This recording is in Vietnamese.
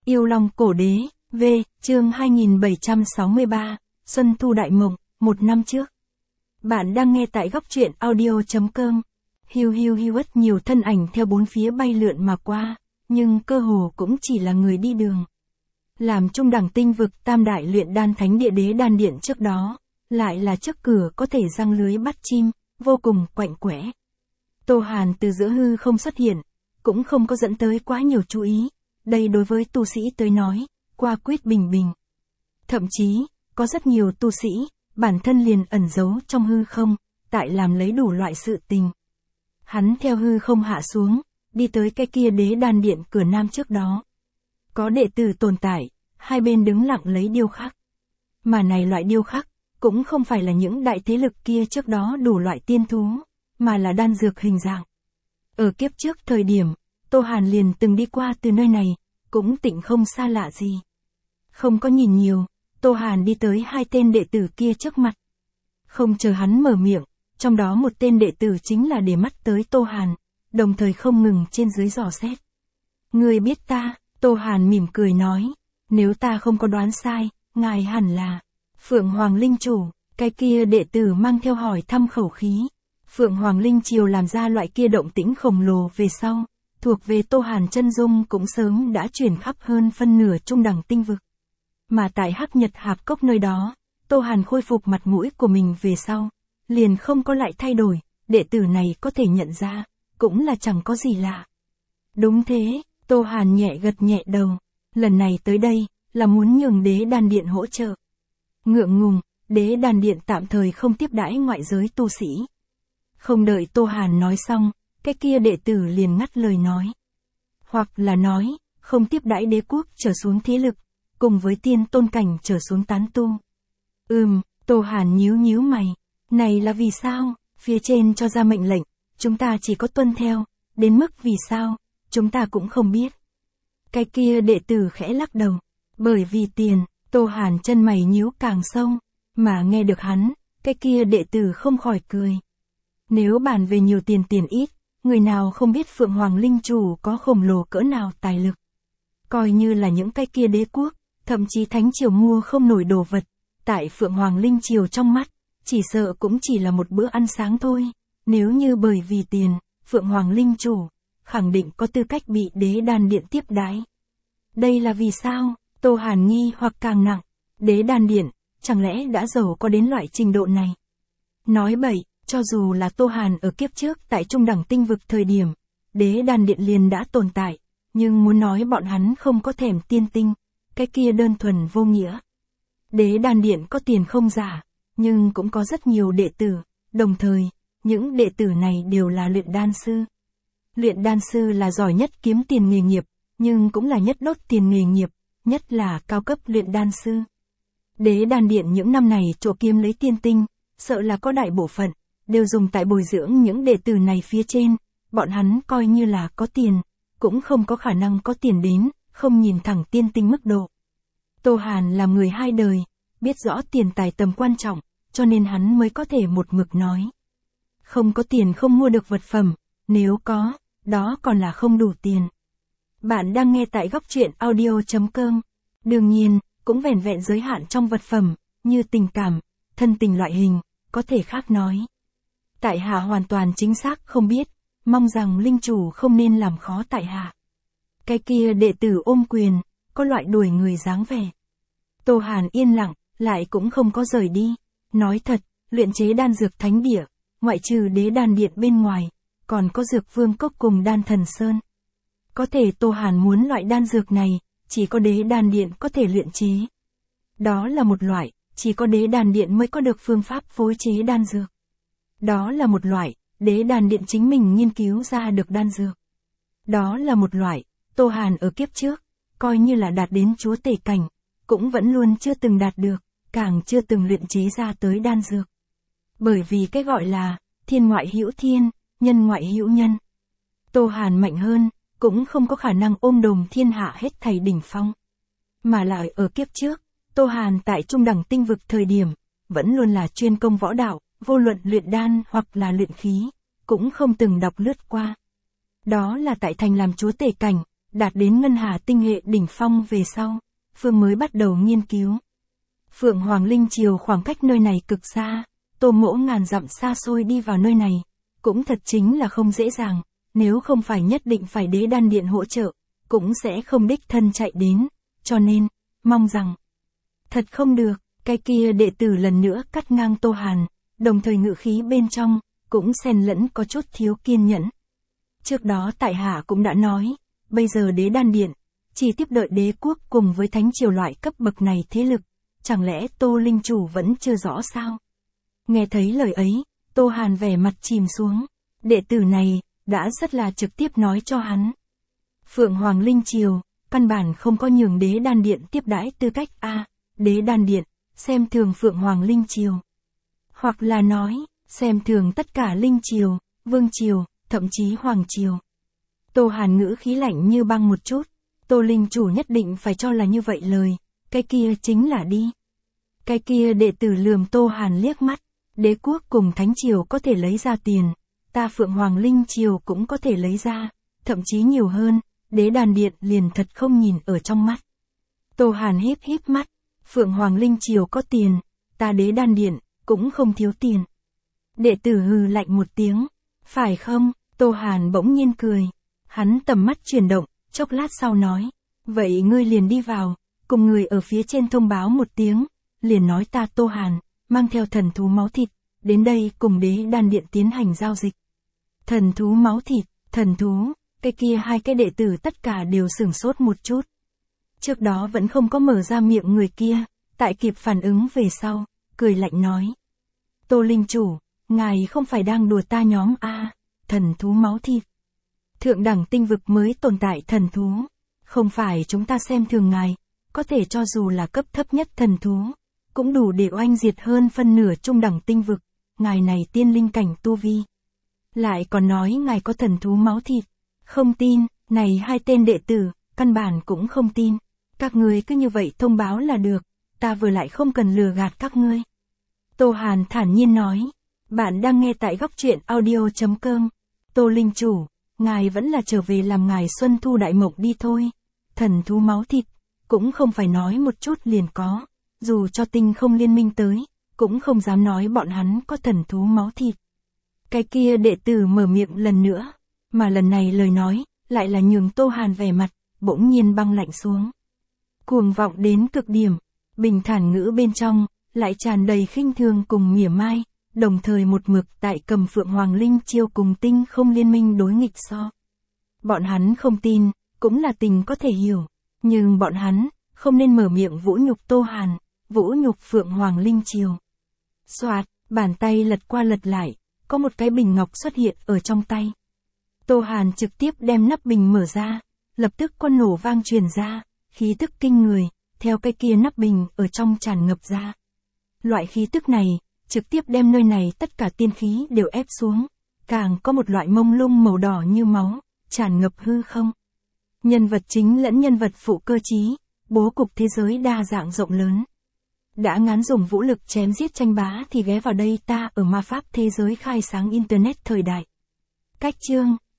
Yêu Long Cổ Đế, V, chương 2763, Xuân Thu Đại Mộng, một năm trước. Bạn đang nghe tại góc truyện audio.com. Hiu hiu hiu ất nhiều thân ảnh theo bốn phía bay lượn mà qua, nhưng cơ hồ cũng chỉ là người đi đường. Làm trung đẳng tinh vực tam đại luyện đan thánh địa đế đan điện trước đó, lại là trước cửa có thể giăng lưới bắt chim, vô cùng quạnh quẽ. Tô Hàn từ giữa hư không xuất hiện, cũng không có dẫn tới quá nhiều chú ý, đây đối với tu sĩ tới nói, qua quyết bình bình. Thậm chí, có rất nhiều tu sĩ, bản thân liền ẩn giấu trong hư không, tại làm lấy đủ loại sự tình. Hắn theo hư không hạ xuống, đi tới cái kia đế đan điện cửa nam trước đó. Có đệ tử tồn tại, hai bên đứng lặng lấy điêu khắc. Mà này loại điêu khắc, cũng không phải là những đại thế lực kia trước đó đủ loại tiên thú, mà là đan dược hình dạng. Ở kiếp trước thời điểm, Tô Hàn liền từng đi qua từ nơi này, cũng tịnh không xa lạ gì. Không có nhìn nhiều, Tô Hàn đi tới hai tên đệ tử kia trước mặt. Không chờ hắn mở miệng, trong đó một tên đệ tử chính là để mắt tới Tô Hàn, đồng thời không ngừng trên dưới dò xét. Người biết ta, Tô Hàn mỉm cười nói, nếu ta không có đoán sai, ngài hẳn là Phượng Hoàng Linh Chủ, cái kia đệ tử mang theo hỏi thăm khẩu khí. Phượng Hoàng Linh Triều làm ra loại kia động tĩnh khổng lồ về sau, thuộc về Tô Hàn chân dung cũng sớm đã chuyển khắp hơn phân nửa trung đẳng tinh vực. Mà tại Hắc Nhật Hạp Cốc nơi đó, Tô Hàn khôi phục mặt mũi của mình về sau, liền không có lại thay đổi, đệ tử này có thể nhận ra, cũng là chẳng có gì lạ. Đúng thế, Tô Hàn nhẹ gật nhẹ đầu, lần này tới đây, là muốn nhường đế đan điện hỗ trợ. Ngượng ngùng, đế đan điện tạm thời không tiếp đãi ngoại giới tu sĩ. Không đợi Tô Hàn nói xong, cái kia đệ tử liền ngắt lời nói. Hoặc là nói, không tiếp đãi đế quốc trở xuống thế lực, cùng với tiên tôn cảnh trở xuống tán tu. Tô Hàn nhíu nhíu mày, này là vì sao, phía trên cho ra mệnh lệnh, chúng ta chỉ có tuân theo, đến mức vì sao, chúng ta cũng không biết. Cái kia đệ tử khẽ lắc đầu, bởi vì tiền, Tô Hàn chân mày nhíu càng sâu, mà nghe được hắn, cái kia đệ tử không khỏi cười. Nếu bàn về nhiều tiền ít, người nào không biết Phượng Hoàng Linh Chủ có khổng lồ cỡ nào tài lực. Coi như là những cái kia đế quốc, thậm chí thánh triều mua không nổi đồ vật, tại Phượng Hoàng Linh Triều trong mắt, chỉ sợ cũng chỉ là một bữa ăn sáng thôi. Nếu như bởi vì tiền, Phượng Hoàng Linh Chủ, khẳng định có tư cách bị đế đan điện tiếp đái. Đây là vì sao? Tô Hàn nghi hoặc càng nặng, đế đan điện, chẳng lẽ đã giàu có đến loại trình độ này? Nói bậy, cho dù là Tô Hàn ở kiếp trước tại trung đẳng tinh vực thời điểm, đế đan điện liền đã tồn tại, nhưng muốn nói bọn hắn không có thèm tiên tinh, cái kia đơn thuần vô nghĩa. Đế đan điện có tiền không giả, nhưng cũng có rất nhiều đệ tử, đồng thời, những đệ tử này đều là luyện đan sư. Luyện đan sư là giỏi nhất kiếm tiền nghề nghiệp, nhưng cũng là nhất đốt tiền nghề nghiệp, nhất là cao cấp luyện đan sư. Đế đan điện những năm này trổ kiếm lấy tiên tinh, sợ là có đại bộ phận, đều dùng tại bồi dưỡng những đệ tử này phía trên, bọn hắn coi như là có tiền, cũng không có khả năng có tiền đến, không nhìn thẳng tiên tinh mức độ. Tô Hàn là người hai đời, biết rõ tiền tài tầm quan trọng, cho nên hắn mới có thể một mực nói. Không có tiền không mua được vật phẩm, nếu có, đó còn là không đủ tiền. Bạn đang nghe tại góc truyện audio.com. Đương nhiên, cũng vẻn vẹn giới hạn trong vật phẩm, như tình cảm, thân tình loại hình, có thể khác nói. Tại hạ hoàn toàn chính xác không biết, mong rằng Linh Chủ không nên làm khó tại hạ. Cái kia đệ tử ôm quyền, có loại đuổi người dáng vẻ. Tô Hàn yên lặng, lại cũng không có rời đi. Nói thật, luyện chế đan dược thánh địa, ngoại trừ đế đan điện bên ngoài, còn có dược vương cốc cùng đan thần sơn. Có thể Tô Hàn muốn loại đan dược này, chỉ có đế đan điện có thể luyện chế. Đó là một loại, chỉ có đế đan điện mới có được phương pháp phối chế đan dược. Đó là một loại, đế đan điện chính mình nghiên cứu ra được đan dược. Đó là một loại, Tô Hàn ở kiếp trước, coi như là đạt đến chúa tể cảnh, cũng vẫn luôn chưa từng đạt được, càng chưa từng luyện chế ra tới đan dược. Bởi vì cái gọi là, thiên ngoại hữu thiên, nhân ngoại hữu nhân. Tô Hàn mạnh hơn, cũng không có khả năng ôm đồm thiên hạ hết thảy đỉnh phong. Mà lại ở kiếp trước, Tô Hàn tại trung đẳng tinh vực thời điểm, vẫn luôn là chuyên công võ đạo, vô luận luyện đan hoặc là luyện khí, cũng không từng đọc lướt qua. Đó là tại thành làm chúa tể cảnh, đạt đến ngân hà tinh hệ đỉnh phong về sau, Phương mới bắt đầu nghiên cứu. Phượng Hoàng Linh Triều khoảng cách nơi này cực xa, Tô Mỗ ngàn dặm xa xôi đi vào nơi này, cũng thật chính là không dễ dàng, nếu không phải nhất định phải Đế Đan Điện hỗ trợ, cũng sẽ không đích thân chạy đến, cho nên, mong rằng, thật không được, cái kia đệ tử lần nữa cắt ngang Tô Hàn, đồng thời ngữ khí bên trong, cũng xen lẫn có chút thiếu kiên nhẫn. Trước đó tại hạ cũng đã nói, bây giờ Đế Đan Điện, chỉ tiếp đợi đế quốc cùng với thánh triều loại cấp bậc này thế lực, chẳng lẽ Tô Linh Chủ vẫn chưa rõ sao? Nghe thấy lời ấy, Tô Hàn vẻ mặt chìm xuống, đệ tử này, đã rất là trực tiếp nói cho hắn. Phượng Hoàng Linh Triều, căn bản không có nhường Đế Đan Điện tiếp đãi tư cách Đế Đan Điện, xem thường Phượng Hoàng Linh Triều. Hoặc là nói, xem thường tất cả Linh Triều, Vương Triều, thậm chí Hoàng Triều. Tô Hàn ngữ khí lạnh như băng một chút, Tô Linh Chủ nhất định phải cho là như vậy lời, cái kia chính là đi. Cái kia đệ tử lườm Tô Hàn liếc mắt, đế quốc cùng thánh triều có thể lấy ra tiền, ta Phượng Hoàng Linh Triều cũng có thể lấy ra, thậm chí nhiều hơn, Đế Đan Điện liền thật không nhìn ở trong mắt. Tô Hàn híp híp mắt, Phượng Hoàng Linh Triều có tiền, ta Đế Đan Điện, cũng không thiếu tiền. Đệ tử hừ lạnh một tiếng, phải không? Tô Hàn bỗng nhiên cười, hắn tầm mắt chuyển động, chốc lát sau nói, vậy ngươi liền đi vào, cùng người ở phía trên thông báo một tiếng, liền nói ta Tô Hàn, mang theo thần thú máu thịt, đến đây cùng Đế Đan Điện tiến hành giao dịch. Thần thú máu thịt, thần thú, cái kia hai cái đệ tử tất cả đều sửng sốt một chút. Trước đó vẫn không có mở ra miệng người kia, tại kịp phản ứng về sau, cười lạnh nói. Tô Linh Chủ, ngài không phải đang đùa ta nhóm thần thú máu thịt. Thượng đẳng tinh vực mới tồn tại thần thú, không phải chúng ta xem thường ngài, có thể cho dù là cấp thấp nhất thần thú, cũng đủ để oanh diệt hơn phân nửa trung đẳng tinh vực, ngài này tiên linh cảnh tu vi. Lại còn nói ngài có thần thú máu thịt, không tin, này hai tên đệ tử, căn bản cũng không tin, các ngươi cứ như vậy thông báo là được, ta vừa lại không cần lừa gạt các ngươi. Tô Hàn thản nhiên nói, bạn đang nghe tại góc truyện audio.com, Tô Linh Chủ, ngài vẫn là trở về làm ngài Xuân Thu Đại Mộng đi thôi, thần thú máu thịt, cũng không phải nói một chút liền có, dù cho tinh không liên minh tới, cũng không dám nói bọn hắn có thần thú máu thịt. Cái kia đệ tử mở miệng lần nữa, mà lần này lời nói, lại là nhường Tô Hàn vẻ mặt, bỗng nhiên băng lạnh xuống. Cuồng vọng đến cực điểm, bình thản ngữ bên trong, lại tràn đầy khinh thường cùng mỉa mai, đồng thời một mực tại cầm Phượng Hoàng Linh Chiêu cùng tinh không liên minh đối nghịch so. Bọn hắn không tin, cũng là tình có thể hiểu, nhưng bọn hắn, không nên mở miệng vũ nhục Tô Hàn, vũ nhục Phượng Hoàng Linh Chiêu. Soạt, bàn tay lật qua lật lại, có một cái bình ngọc xuất hiện ở trong tay. Tô Hàn trực tiếp đem nắp bình mở ra, lập tức con nổ vang truyền ra, khí tức kinh người, theo cái kia nắp bình ở trong tràn ngập ra. Loại khí tức này, trực tiếp đem nơi này tất cả tiên khí đều ép xuống, càng có một loại mông lung màu đỏ như máu, tràn ngập hư không. Nhân vật chính lẫn nhân vật phụ cơ trí, bố cục thế giới đa dạng rộng lớn. Đã ngán dùng vũ lực chém giết tranh bá thì ghé vào đây ta ở ma pháp thế giới khai sáng Internet thời đại. Cách chương